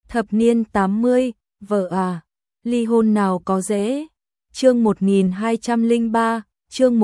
Thập niên 80, vợ à, ly hôn nào có dễ. Chương 1203, chương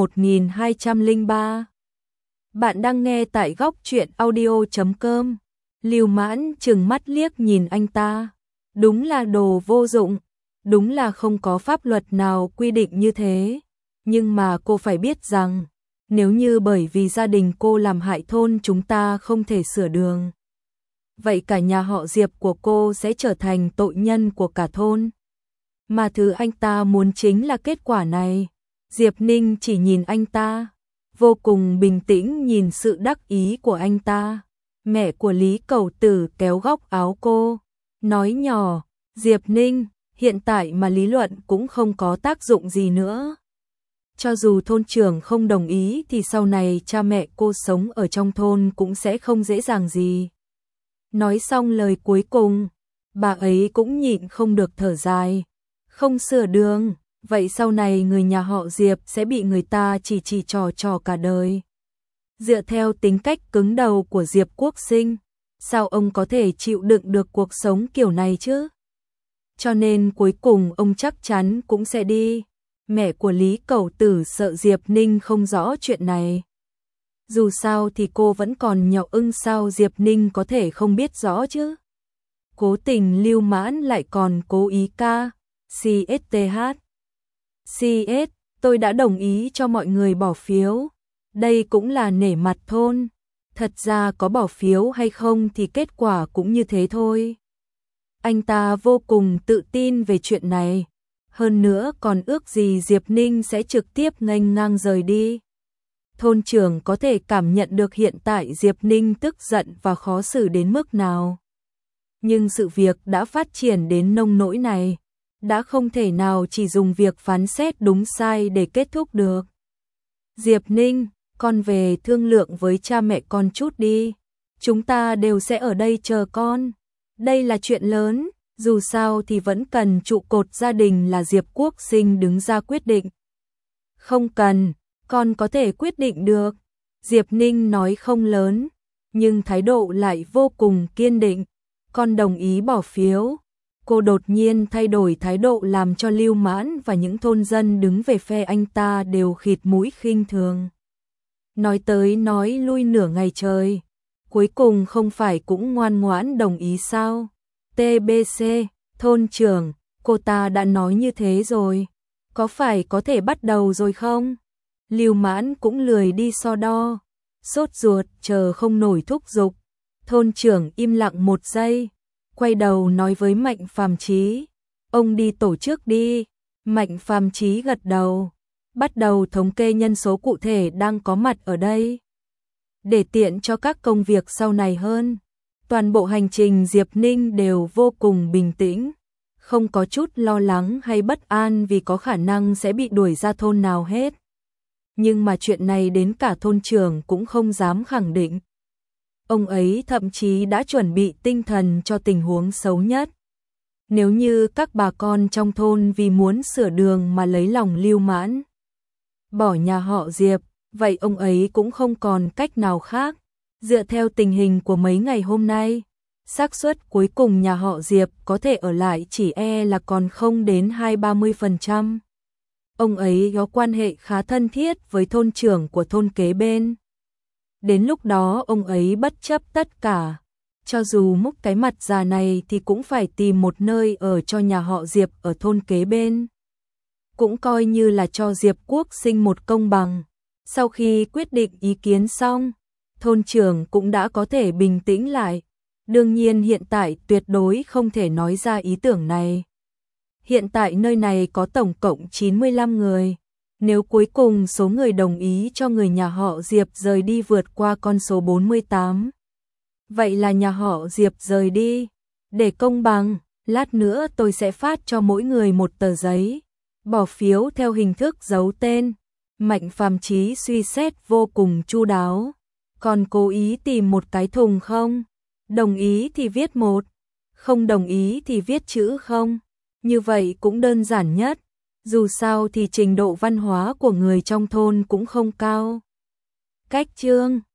1203. Bạn đang nghe tại góc truyện audio.com. Lưu Mãn trừng mắt liếc nhìn anh ta. Đúng là đồ vô dụng, đúng là không có pháp luật nào quy định như thế. Nhưng mà cô phải biết rằng, nếu như bởi vì gia đình cô làm hại thôn chúng ta không thể sửa đường, vậy cả nhà họ Diệp của cô sẽ trở thành tội nhân của cả thôn. Mà thứ anh ta muốn chính là kết quả này. Diệp Ninh chỉ nhìn anh ta, vô cùng bình tĩnh nhìn sự đắc ý của anh ta. Mẹ của Lý Cầu Tử kéo góc áo cô, nói nhỏ, Diệp Ninh, hiện tại mà lý luận cũng không có tác dụng gì nữa. Cho dù thôn trưởng không đồng ý thì sau này cha mẹ cô sống ở trong thôn cũng sẽ không dễ dàng gì. Nói xong lời cuối cùng, bà ấy cũng nhịn không được thở dài. Không sửa đường, vậy sau này người nhà họ Diệp sẽ bị người ta chỉ trò cả đời. Dựa theo tính cách cứng đầu của Diệp Quốc Sinh, sao ông có thể chịu đựng được cuộc sống kiểu này chứ? Cho nên cuối cùng ông chắc chắn cũng sẽ đi. Mẹ của Lý Cầu Tử sợ Diệp Ninh không rõ chuyện này. Dù sao thì cô vẫn còn nhỏ, sao Diệp Ninh có thể không biết rõ chứ? Cố tình Lưu Mãn lại còn cố ý ca. CSTH. CS, tôi đã đồng ý cho mọi người bỏ phiếu. Đây cũng là nể mặt thôn. Thật ra có bỏ phiếu hay không thì kết quả cũng như thế thôi. Anh ta vô cùng tự tin về chuyện này. Hơn nữa còn ước gì Diệp Ninh sẽ trực tiếp nghênh ngang rời đi. Thôn trưởng có thể cảm nhận được hiện tại Diệp Ninh tức giận và khó xử đến mức nào. Nhưng sự việc đã phát triển đến nông nỗi này, đã không thể nào chỉ dùng việc phán xét đúng sai để kết thúc được. Diệp Ninh, con về thương lượng với cha mẹ con chút đi. Chúng ta đều sẽ ở đây chờ con. Đây là chuyện lớn, dù sao thì vẫn cần trụ cột gia đình là Diệp Quốc Sinh đứng ra quyết định. Không cần, con có thể quyết định được. Diệp Ninh nói không lớn, nhưng thái độ lại vô cùng kiên định. Con đồng ý bỏ phiếu. Cô đột nhiên thay đổi thái độ làm cho Lưu Mãn và những thôn dân đứng về phe anh ta đều khịt mũi khinh thường. Nói tới nói lui nửa ngày trời, cuối cùng không phải cũng ngoan ngoãn đồng ý sao? TBC, thôn trưởng, cô ta đã nói như thế rồi, có phải có thể bắt đầu rồi không? Lưu Mãn cũng lười đi so đo, sốt ruột chờ không nổi thúc giục. Thôn trưởng im lặng một giây, quay đầu nói với Mạnh Phàm Chí, ông đi tổ chức đi. Mạnh Phàm Chí gật đầu, bắt đầu thống kê nhân số cụ thể đang có mặt ở đây, để tiện cho các công việc sau này hơn. Toàn bộ hành trình Diệp Ninh đều vô cùng bình tĩnh, không có chút lo lắng hay bất an vì có khả năng sẽ bị đuổi ra thôn nào hết. Nhưng mà chuyện này đến cả thôn trưởng cũng không dám khẳng định. Ông ấy thậm chí đã chuẩn bị tinh thần cho tình huống xấu nhất. Nếu như các bà con trong thôn vì muốn sửa đường mà lấy lòng Lưu Mãn, bỏ nhà họ Diệp, vậy ông ấy cũng không còn cách nào khác. Dựa theo tình hình của mấy ngày hôm nay, xác suất cuối cùng nhà họ Diệp có thể ở lại chỉ là còn không đến 20-30%. Ông ấy có quan hệ khá thân thiết với thôn trưởng của thôn kế bên. Đến lúc đó ông ấy bất chấp tất cả, cho dù múc cái mặt già này thì cũng phải tìm một nơi ở cho nhà họ Diệp ở thôn kế bên. Cũng coi như là cho Diệp Quốc Sinh một công bằng. Sau khi quyết định ý kiến xong, thôn trưởng cũng đã có thể bình tĩnh lại. Đương nhiên hiện tại tuyệt đối không thể nói ra ý tưởng này. Hiện tại nơi này có tổng cộng 95 người. Nếu cuối cùng số người đồng ý cho người nhà họ Diệp rời đi vượt qua con số 48, vậy là nhà họ Diệp rời đi. Để công bằng, lát nữa tôi sẽ phát cho mỗi người một tờ giấy, bỏ phiếu theo hình thức giấu tên. Mạnh Phàm Chí suy xét vô cùng chu đáo. Còn cố ý tìm một cái thùng không? Đồng ý thì viết 1, không đồng ý thì viết chữ không. Như vậy cũng đơn giản nhất. Dù sao thì trình độ văn hóa của người trong thôn cũng không cao. Cách chương